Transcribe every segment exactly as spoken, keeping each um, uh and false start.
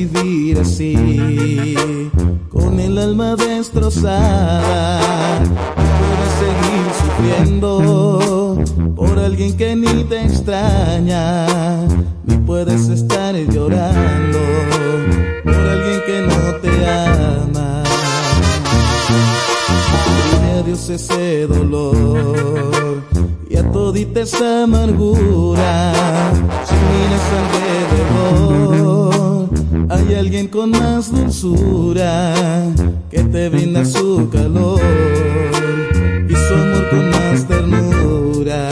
vivir así, con el alma destrozada. No puedes seguir sufriendo por alguien que ni te extraña, ni puedes estar llorando por alguien que no te ama. Dile adiós ese dolor y a todita esa amargura. Si miras alrededor, hay alguien con más dulzura que te brinda su calor y su amor con más ternura.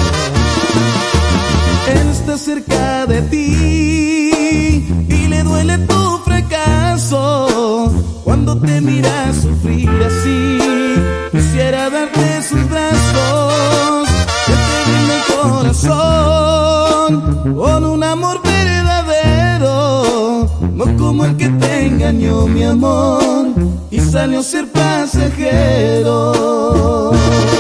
Él está cerca de ti y le duele tu fracaso cuando te mira sufrir así. Quisiera darte sus brazos que te brinda el corazón con un amor verdadero, no como el que te engañó mi amor y salió a ser pasajero.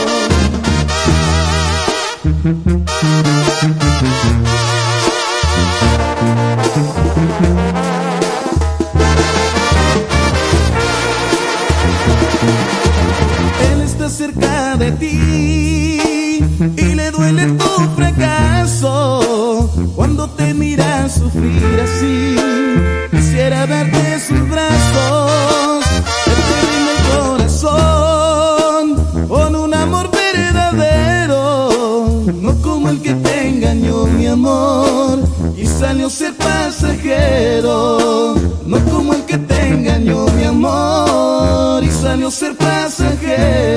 Él está cerca de ti y le duele tu fracaso cuando te mira sufrir así. Quisiera darte sus brazos que te brinda el corazón con un amor verdadero, no como el que te engañó mi amor y salió a ser pasajero, no como el que te engañó mi amor y salió a ser pasajero.